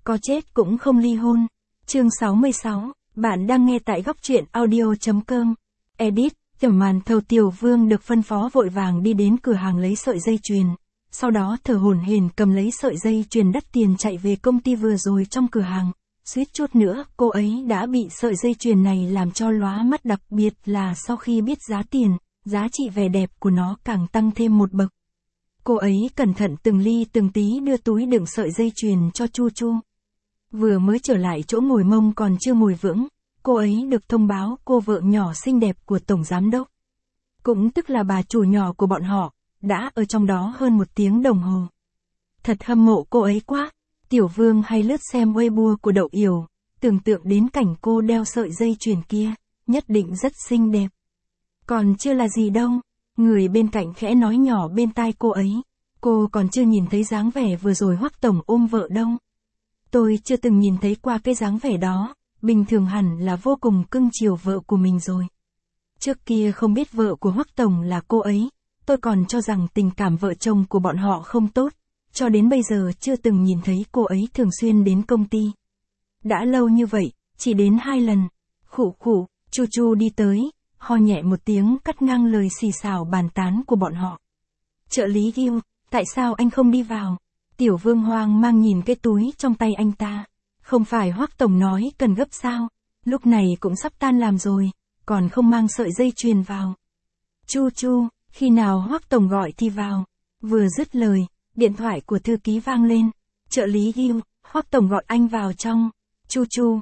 có chết cũng không ly hôn. Chương 66, bạn đang nghe tại góc truyện audio.com. Edit, tiểu màn thầu Tiểu Vương được phân phó vội vàng đi đến cửa hàng lấy sợi dây chuyền. Sau đó thở hổn hển cầm lấy sợi dây chuyền đắt tiền chạy về công ty vừa rồi trong cửa hàng. Suýt chút nữa, cô ấy đã bị sợi dây chuyền này làm cho lóa mắt, đặc biệt là sau khi biết giá tiền, giá trị vẻ đẹp của nó càng tăng thêm một bậc. Cô ấy cẩn thận từng ly từng tí đưa túi đựng sợi dây chuyền cho Chu Chu. Vừa mới trở lại chỗ ngồi mông còn chưa ngồi vững, cô ấy được thông báo cô vợ nhỏ xinh đẹp của tổng giám đốc, cũng tức là bà chủ nhỏ của bọn họ, đã ở trong đó hơn 1 tiếng đồng hồ. Thật hâm mộ cô ấy quá. Tiểu Vương hay lướt xem Weibo của Đậu Yểu, tưởng tượng đến cảnh cô đeo sợi dây chuyền kia, nhất định rất xinh đẹp. Còn chưa là gì đâu, người bên cạnh khẽ nói nhỏ bên tai cô ấy, cô còn chưa nhìn thấy dáng vẻ vừa rồi Hoắc tổng ôm vợ đâu. Tôi chưa từng nhìn thấy qua cái dáng vẻ đó, bình thường hẳn là vô cùng cưng chiều vợ của mình rồi. Trước kia không biết vợ của Hoắc tổng là cô ấy, tôi còn cho rằng tình cảm vợ chồng của bọn họ không tốt, cho đến bây giờ chưa từng nhìn thấy cô ấy thường xuyên đến công ty. Đã lâu như vậy, chỉ đến 2 lần. Khụ khụ, Chu Chu đi tới, ho nhẹ một tiếng cắt ngang lời xì xào bàn tán của bọn họ. Trợ lý Gil, tại sao anh không đi vào? Tiểu Vương hoang mang nhìn cái túi trong tay anh ta. Không phải Hoắc tổng nói cần gấp sao? Lúc này cũng sắp tan làm rồi, còn không mang sợi dây chuyền vào. Chu Chu, khi nào Hoắc tổng gọi thì vào. Vừa dứt lời, điện thoại của thư ký vang lên. Trợ lý Gil, Hoắc tổng gọi anh vào trong. Chu Chu,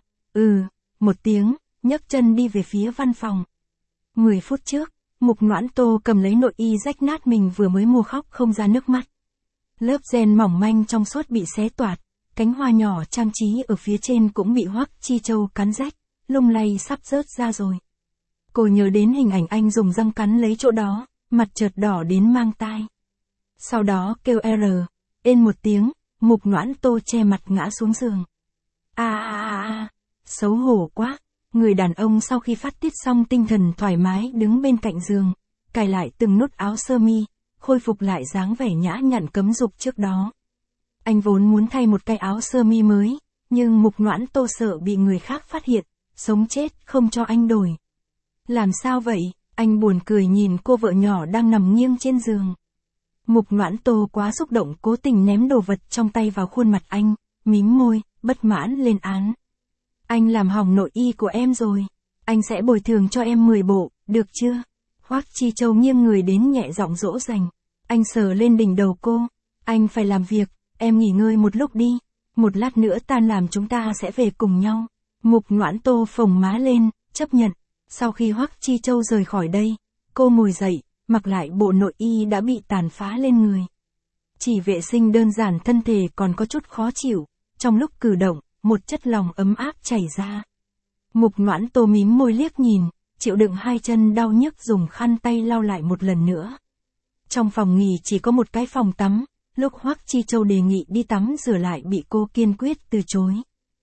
một tiếng, nhấc chân đi về phía văn phòng. 10 phút trước, Mục Noãn Tô cầm lấy nội y rách nát mình vừa mới mua khóc không ra nước mắt. Lớp ren mỏng manh trong suốt bị xé toạc, cánh hoa nhỏ trang trí ở phía trên cũng bị Hoắc Chi Châu cắn rách, lung lay sắp rớt ra rồi. Cô nhớ đến hình ảnh anh dùng răng cắn lấy chỗ đó, mặt chợt đỏ đến mang tai. Sau đó kêu ên một tiếng, Mục Noãn Tô che mặt ngã xuống giường. Xấu hổ quá. Người đàn ông sau khi phát tiết xong tinh thần thoải mái đứng bên cạnh giường, cài lại từng nút áo sơ mi, khôi phục lại dáng vẻ nhã nhặn cấm dục trước đó. Anh vốn muốn thay một cái áo sơ mi mới, nhưng Mục Noãn Tô sợ bị người khác phát hiện, sống chết không cho anh đổi. Làm sao vậy? Anh buồn cười nhìn cô vợ nhỏ đang nằm nghiêng trên giường. Mục Noãn Tô quá xúc động cố tình ném đồ vật trong tay vào khuôn mặt anh, mím môi, bất mãn lên án. Anh làm hỏng nội y của em rồi. Anh sẽ bồi thường cho em 10 bộ, được chưa? Hoắc Chi Châu nghiêng người đến nhẹ giọng dỗ dành. Anh sờ lên đỉnh đầu cô. Anh phải làm việc, em nghỉ ngơi một lúc đi. Một lát nữa tan làm chúng ta sẽ về cùng nhau. Mục Noãn Tô phồng má lên, chấp nhận. Sau khi Hoắc Chi Châu rời khỏi đây, cô ngồi dậy, mặc lại bộ nội y đã bị tàn phá lên người. Chỉ vệ sinh đơn giản thân thể còn có chút khó chịu, trong lúc cử động, một chất lỏng ấm áp chảy ra. Mục Noãn Tô mím môi liếc nhìn, chịu đựng 2 chân đau nhức dùng khăn tay lau lại một lần nữa. Trong phòng nghỉ chỉ có một cái phòng tắm, lúc Hoắc Chi Châu đề nghị đi tắm rửa lại bị cô kiên quyết từ chối.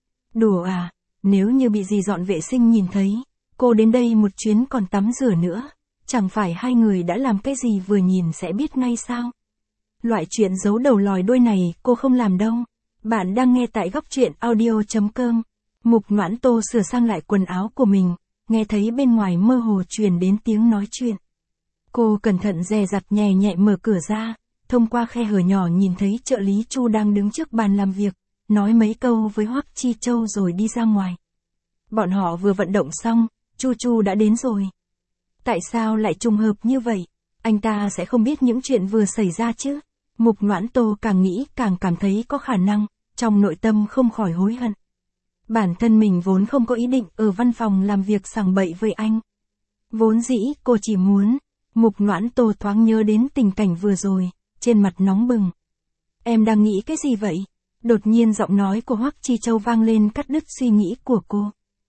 Đùa à, nếu như bị dì dọn vệ sinh nhìn thấy, cô đến đây một chuyến còn tắm rửa nữa, chẳng phải hai người đã làm cái gì vừa nhìn sẽ biết ngay sao? Loại chuyện giấu đầu lòi đuôi này cô không làm đâu. Bạn đang nghe tại góc truyện audio.com. Mục Noãn Tô sửa sang lại quần áo của mình, nghe thấy bên ngoài mơ hồ truyền đến tiếng nói chuyện. Cô cẩn thận dè dặt nhẹ nhẹ mở cửa ra, thông qua khe hở nhỏ nhìn thấy trợ lý Chu đang đứng trước bàn làm việc, nói mấy câu với Hoắc Chi Châu rồi đi ra ngoài. Bọn họ vừa vận động xong, Chu đã đến rồi. Tại sao lại trùng hợp như vậy? Anh ta sẽ không biết những chuyện vừa xảy ra chứ? Mục Noãn Tô càng nghĩ càng cảm thấy có khả năng, trong nội tâm không khỏi hối hận. Bản thân mình vốn không có ý định ở văn phòng làm việc sằng bậy với anh. Vốn dĩ cô chỉ muốn, Mục Noãn Tô thoáng nhớ đến tình cảnh vừa rồi, trên mặt nóng bừng. Em đang nghĩ cái gì vậy? Đột nhiên giọng nói của Hoắc Chi Châu vang lên cắt đứt suy nghĩ của cô.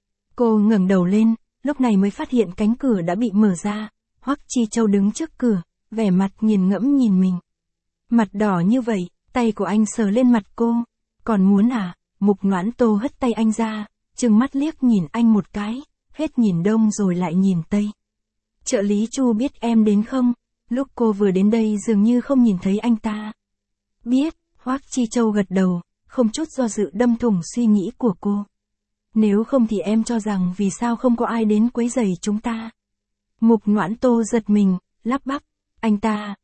Cô ngẩng đầu lên, lúc này mới phát hiện cánh cửa đã bị mở ra, Hoắc Chi Châu đứng trước cửa, vẻ mặt nghiền ngẫm nhìn mình. Mặt đỏ như vậy, tay của anh sờ lên mặt cô. Còn muốn à? Mục Noãn Tô hất tay anh ra, trừng mắt liếc nhìn anh một cái, hết nhìn đông rồi lại nhìn tây. Trợ lý Chu biết em đến không? Lúc cô vừa đến đây dường như không nhìn thấy anh ta. Biết, Hoắc Chi Châu gật đầu, không chút do dự đâm thủng suy nghĩ của cô. Nếu không thì em cho rằng vì sao không có ai đến quấy rầy chúng ta. Mục Noãn Tô giật mình, lắp bắp, anh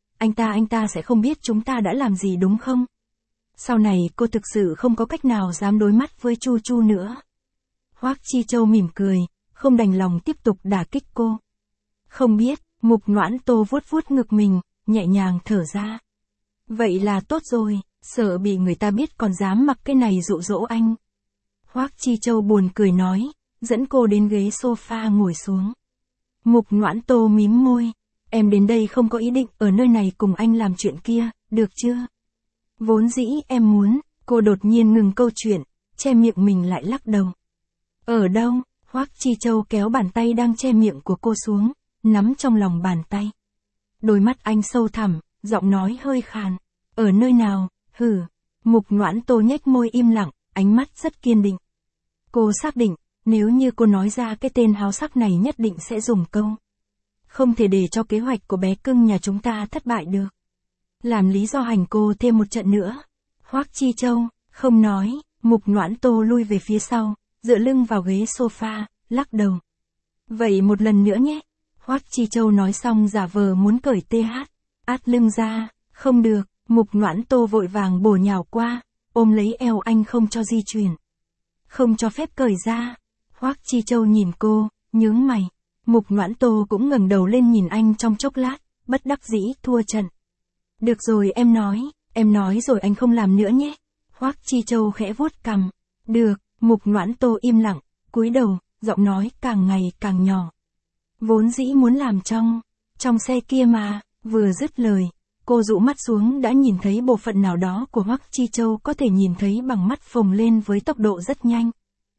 ta sẽ không biết chúng ta đã làm gì đúng không? Sau này cô thực sự không có cách nào dám đối mắt với Chu Chu nữa. Hoắc Chi Châu mỉm cười, không đành lòng tiếp tục đả kích cô. Không biết, Mục Noãn Tô vuốt vuốt ngực mình, nhẹ nhàng thở ra. Vậy là tốt rồi, sợ bị người ta biết còn dám mặc cái này dụ dỗ anh. Hoắc Chi Châu buồn cười nói, dẫn cô đến ghế sofa ngồi xuống. Mục Noãn Tô mím môi, em đến đây không có ý định ở nơi này cùng anh làm chuyện kia, được chưa? Vốn dĩ em muốn, cô đột nhiên ngừng câu chuyện, che miệng mình lại lắc đầu. Ở đâu? Hoắc Chi Châu kéo bàn tay đang che miệng của cô xuống, nắm trong lòng bàn tay. Đôi mắt anh sâu thẳm, giọng nói hơi khàn. Ở nơi nào? Hử. Mục Noãn Tô nhếch môi im lặng, ánh mắt rất kiên định. Cô xác định, nếu như cô nói ra cái tên háo sắc này nhất định sẽ dùng câu. Không thể để cho kế hoạch của bé cưng nhà chúng ta thất bại được. Làm lý do hành cô thêm một trận nữa. Hoắc Chi Châu, không nói, Mục Noãn Tô lui về phía sau, dựa lưng vào ghế sofa, lắc đầu. Vậy một lần nữa nhé. Hoắc Chi Châu nói xong giả vờ muốn cởi TH. Át lưng ra, không được, Mục Noãn Tô vội vàng bổ nhào qua, ôm lấy eo anh không cho di chuyển. Không cho phép cởi ra. Hoắc Chi Châu nhìn cô, nhướng mày. Mục Noãn Tô cũng ngẩng đầu lên nhìn anh trong chốc lát, bất đắc dĩ thua trận. Được rồi em nói rồi anh không làm nữa nhé. Hoắc Chi Châu khẽ vuốt cằm. Được, Mục Noãn Tô im lặng, cúi đầu, giọng nói càng ngày càng nhỏ. Vốn dĩ muốn làm trong xe kia mà, vừa dứt lời, cô dụ mắt xuống đã nhìn thấy bộ phận nào đó của Hoắc Chi Châu có thể nhìn thấy bằng mắt phồng lên với tốc độ rất nhanh.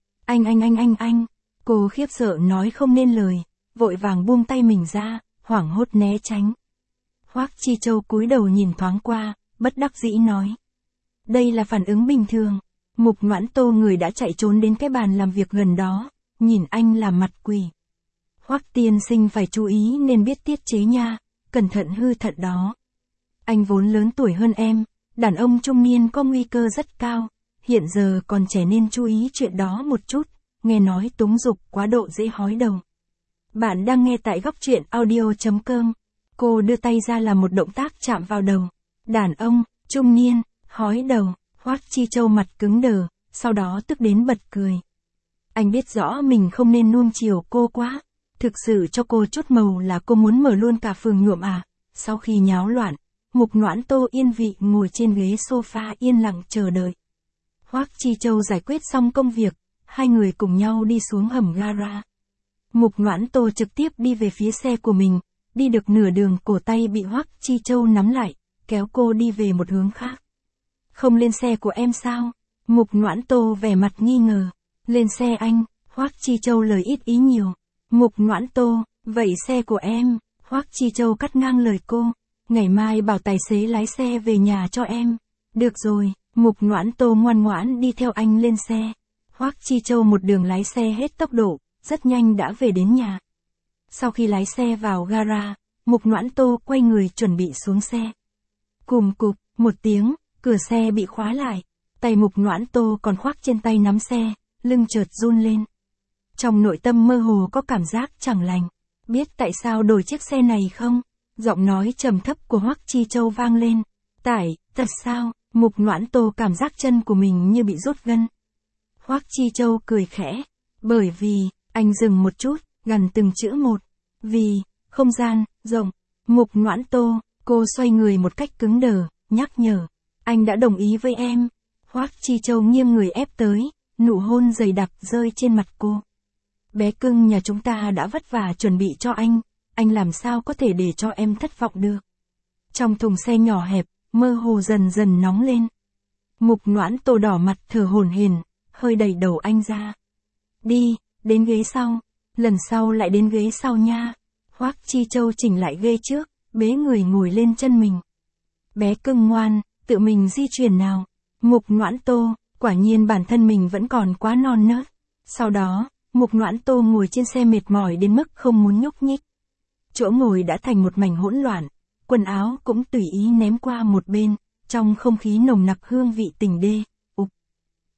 Anh, cô khiếp sợ nói không nên lời, vội vàng buông tay mình ra, hoảng hốt né tránh. Hoắc Chi Châu cúi đầu nhìn thoáng qua, bất đắc dĩ nói. Đây là phản ứng bình thường. Mục Noãn Tô người đã chạy trốn đến cái bàn làm việc gần đó, nhìn anh làm mặt quỷ. Hoắc tiên sinh phải chú ý nên biết tiết chế nha, cẩn thận hư thận đó. Anh vốn lớn tuổi hơn em, đàn ông trung niên có nguy cơ rất cao, hiện giờ còn trẻ nên chú ý chuyện đó một chút, nghe nói túng dục quá độ dễ hói đầu. Bạn đang nghe tại góc truyện audio.com. Cô đưa tay ra làm một động tác chạm vào đầu. Đàn ông, trung niên, hói đầu. Hoắc Chi Châu mặt cứng đờ, sau đó tức đến bật cười. Anh biết rõ mình không nên nuông chiều cô quá. Thực sự cho cô chút màu là cô muốn mở luôn cả phường nhuộm à. Sau khi nháo loạn, Mục Noãn Tô yên vị ngồi trên ghế sofa yên lặng chờ đợi. Hoắc Chi Châu giải quyết xong công việc, hai người cùng nhau đi xuống hầm gara. Mục Noãn Tô trực tiếp đi về phía xe của mình, đi được nửa đường cổ tay bị Hoắc Chi Châu nắm lại, kéo cô đi về một hướng khác. Không lên xe của em sao? Mục Noãn Tô vẻ mặt nghi ngờ. Lên xe anh, Hoắc Chi Châu lời ít ý nhiều. Mục Noãn Tô, vậy xe của em, Hoắc Chi Châu cắt ngang lời cô. Ngày mai bảo tài xế lái xe về nhà cho em. Được rồi, Mục Noãn Tô ngoan ngoãn đi theo anh lên xe. Hoắc Chi Châu một đường lái xe hết tốc độ, rất nhanh đã về đến nhà. Sau khi lái xe vào gara, Mục Noãn Tô quay người chuẩn bị xuống xe. Cùm cụp, một tiếng, cửa xe bị khóa lại. Tay Mục Noãn Tô còn khoác trên tay nắm xe, lưng chợt run lên. Trong nội tâm mơ hồ có cảm giác chẳng lành. Biết tại sao đổi chiếc xe này không? Giọng nói trầm thấp của Hoắc Chi Châu vang lên. Tại sao? Mục Noãn Tô cảm giác chân của mình như bị rút gân. Hoắc Chi Châu cười khẽ. Bởi vì, anh dừng một chút, gần từng chữ một. Vì, không gian, rộng. Mục Noãn Tô, cô xoay người một cách cứng đờ, nhắc nhở. Anh đã đồng ý với em. Hoắc Chi Châu nghiêng người ép tới, nụ hôn dày đặc rơi trên mặt cô. Bé cưng nhà chúng ta đã vất vả chuẩn bị cho anh làm sao có thể để cho em thất vọng được. Trong thùng xe nhỏ hẹp, mơ hồ dần dần nóng lên. Mục Noãn Tô đỏ mặt thở hổn hển, hơi đẩy đầu anh ra. Đi, đến ghế sau, lần sau lại đến ghế sau nha. Hoắc Chi Châu chỉnh lại ghế trước, bế người ngồi lên chân mình. Bé cưng ngoan, tự mình di chuyển nào. Mục Noãn Tô, quả nhiên bản thân mình vẫn còn quá non nớt. Sau đó, Mục Noãn Tô ngồi trên xe mệt mỏi đến mức không muốn nhúc nhích. Chỗ ngồi đã thành một mảnh hỗn loạn, quần áo cũng tùy ý ném qua một bên, trong không khí nồng nặc hương vị tình đê.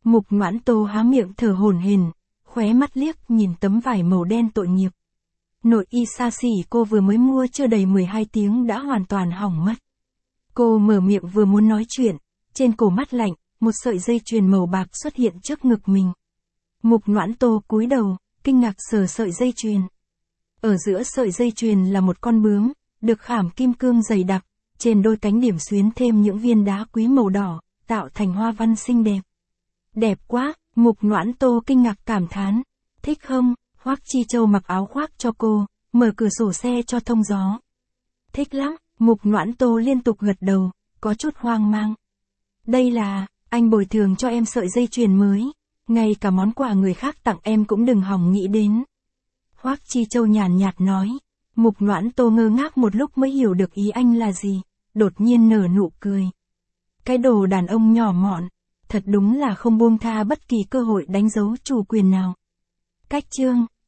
Mục Noãn Tô há miệng thở hổn hển, khóe mắt liếc nhìn tấm vải màu đen tội nghiệp. Nội y xa xỉ cô vừa mới mua chưa đầy 12 tiếng đã hoàn toàn hỏng mất. Cô mở miệng vừa muốn nói chuyện, trên cổ mắt lạnh, một sợi dây chuyền màu bạc xuất hiện trước ngực mình. Mục Noãn Tô cúi đầu, kinh ngạc sờ sợi dây chuyền. Ở giữa sợi dây chuyền là một con bướm, được khảm kim cương dày đặc, trên đôi cánh điểm xuyến thêm những viên đá quý màu đỏ, tạo thành hoa văn xinh đẹp. Đẹp quá, Mục Noãn Tô kinh ngạc cảm thán. Thích không? Hoắc Chi Châu mặc áo khoác cho cô, mở cửa sổ xe cho thông gió. Thích lắm, Mục Noãn Tô liên tục gật đầu, có chút hoang mang. Đây là, anh bồi thường cho em sợi dây chuyền mới, ngay cả món quà người khác tặng em cũng đừng hòng nghĩ đến. Hoắc Chi Châu nhàn nhạt nói. Mục Noãn Tô ngơ ngác một lúc mới hiểu được ý anh là gì, đột nhiên nở nụ cười. Cái đồ đàn ông nhỏ mọn, thật đúng là không buông tha bất kỳ cơ hội đánh dấu chủ quyền nào. Cách chương